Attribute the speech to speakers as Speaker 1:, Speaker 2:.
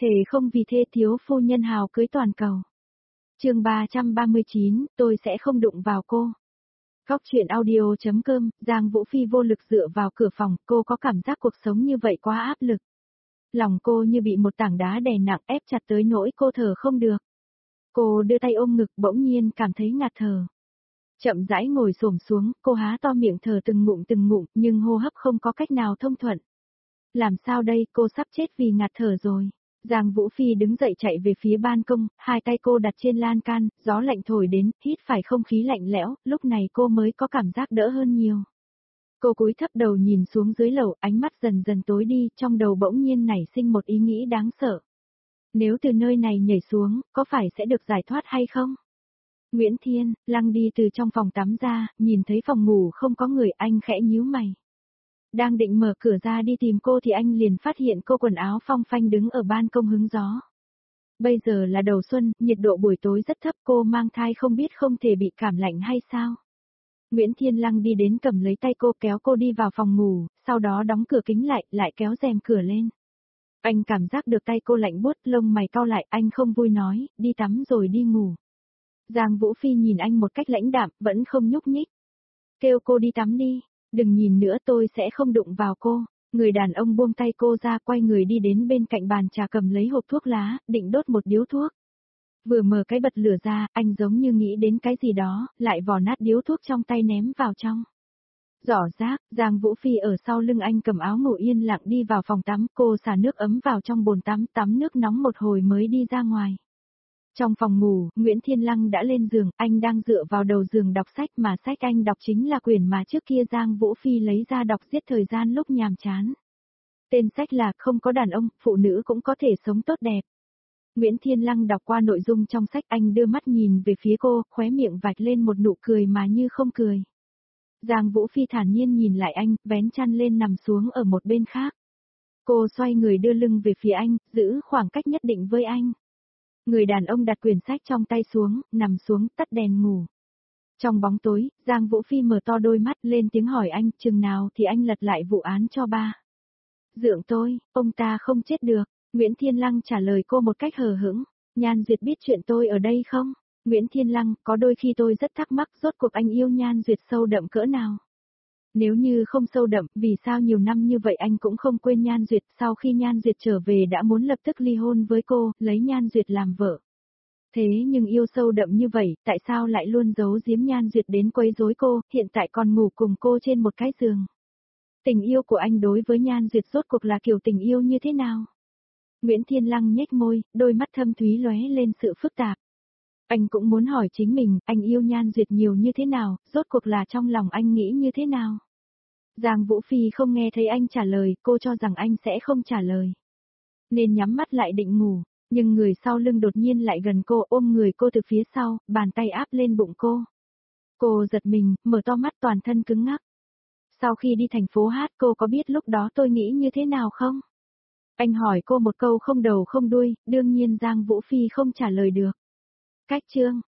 Speaker 1: Thề không vì thê thiếu phu nhân hào cưới toàn cầu. Chương 339, tôi sẽ không đụng vào cô. Góc chuyện audio.com, Giang Vũ Phi vô lực dựa vào cửa phòng, cô có cảm giác cuộc sống như vậy quá áp lực. Lòng cô như bị một tảng đá đè nặng ép chặt tới nỗi cô thở không được. Cô đưa tay ôm ngực bỗng nhiên cảm thấy ngạt thở. Chậm rãi ngồi xổm xuống, cô há to miệng thở từng ngụm nhưng hô hấp không có cách nào thông thuận. Làm sao đây, cô sắp chết vì ngạt thở rồi. Giang Vũ Phi đứng dậy chạy về phía ban công, hai tay cô đặt trên lan can, gió lạnh thổi đến, hít phải không khí lạnh lẽo, lúc này cô mới có cảm giác đỡ hơn nhiều. Cô cúi thấp đầu nhìn xuống dưới lầu, ánh mắt dần dần tối đi, trong đầu bỗng nhiên nảy sinh một ý nghĩ đáng sợ. Nếu từ nơi này nhảy xuống, có phải sẽ được giải thoát hay không? Nguyễn Thiên, Lăng đi từ trong phòng tắm ra, nhìn thấy phòng ngủ không có người, anh khẽ nhíu mày. Đang định mở cửa ra đi tìm cô thì anh liền phát hiện cô quần áo phong phanh đứng ở ban công hứng gió. Bây giờ là đầu xuân, nhiệt độ buổi tối rất thấp, cô mang thai không biết không thể bị cảm lạnh hay sao. Nguyễn Thiên Lăng đi đến cầm lấy tay cô kéo cô đi vào phòng ngủ, sau đó đóng cửa kính lại kéo rèm cửa lên. Anh cảm giác được tay cô lạnh buốt, lông mày cau lại, anh không vui nói, đi tắm rồi đi ngủ. Giang Vũ Phi nhìn anh một cách lãnh đạm, vẫn không nhúc nhích. Kêu cô đi tắm đi. Đừng nhìn nữa, tôi sẽ không đụng vào cô. Người đàn ông buông tay cô ra, quay người đi đến bên cạnh bàn trà cầm lấy hộp thuốc lá, định đốt một điếu thuốc. Vừa mở cái bật lửa ra, anh giống như nghĩ đến cái gì đó, lại vò nát điếu thuốc trong tay ném vào trong. Giỏ rác, Giang Vũ Phi ở sau lưng anh cầm áo ngủ yên lặng đi vào phòng tắm, cô xả nước ấm vào trong bồn tắm, tắm nước nóng một hồi mới đi ra ngoài. Trong phòng ngủ, Nguyễn Thiên Lăng đã lên giường, anh đang dựa vào đầu giường đọc sách mà sách anh đọc chính là quyển mà trước kia Giang Vũ Phi lấy ra đọc giết thời gian lúc nhàm chán. Tên sách là Không có đàn ông, phụ nữ cũng có thể sống tốt đẹp. Nguyễn Thiên Lăng đọc qua nội dung trong sách, anh đưa mắt nhìn về phía cô, khóe miệng vạch lên một nụ cười mà như không cười. Giang Vũ Phi thản nhiên nhìn lại anh, vén chăn lên nằm xuống ở một bên khác. Cô xoay người đưa lưng về phía anh, giữ khoảng cách nhất định với anh. Người đàn ông đặt quyển sách trong tay xuống, nằm xuống, tắt đèn ngủ. Trong bóng tối, Giang Vũ Phi mở to đôi mắt lên tiếng hỏi anh, chừng nào thì anh lật lại vụ án cho ba. Dượng tôi, ông ta không chết được. Nguyễn Thiên Lăng trả lời cô một cách hờ hững. Nhan Duyệt biết chuyện tôi ở đây không? Nguyễn Thiên Lăng, có đôi khi tôi rất thắc mắc rốt cuộc anh yêu Nhan Duyệt sâu đậm cỡ nào. Nếu như không sâu đậm, vì sao nhiều năm như vậy anh cũng không quên Nhan Duyệt, sau khi Nhan Duyệt trở về đã muốn lập tức ly hôn với cô, lấy Nhan Duyệt làm vợ. Thế nhưng yêu sâu đậm như vậy, tại sao lại luôn giấu giếm Nhan Duyệt đến quấy rối cô, hiện tại còn ngủ cùng cô trên một cái giường. Tình yêu của anh đối với Nhan Duyệt rốt cuộc là kiểu tình yêu như thế nào? Nguyễn Thiên Lăng nhếch môi, đôi mắt thâm thúy lóe lên sự phức tạp. Anh cũng muốn hỏi chính mình, anh yêu Nhan Duyệt nhiều như thế nào, rốt cuộc là trong lòng anh nghĩ như thế nào? Giang Vũ Phi không nghe thấy anh trả lời, cô cho rằng anh sẽ không trả lời. Nên nhắm mắt lại định ngủ, nhưng người sau lưng đột nhiên lại gần cô, ôm người cô từ phía sau, bàn tay áp lên bụng cô. Cô giật mình, mở to mắt toàn thân cứng ngắc. Sau khi đi thành phố hát cô có biết lúc đó tôi nghĩ như thế nào không? Anh hỏi cô một câu không đầu không đuôi, đương nhiên Giang Vũ Phi không trả lời được. Cách chương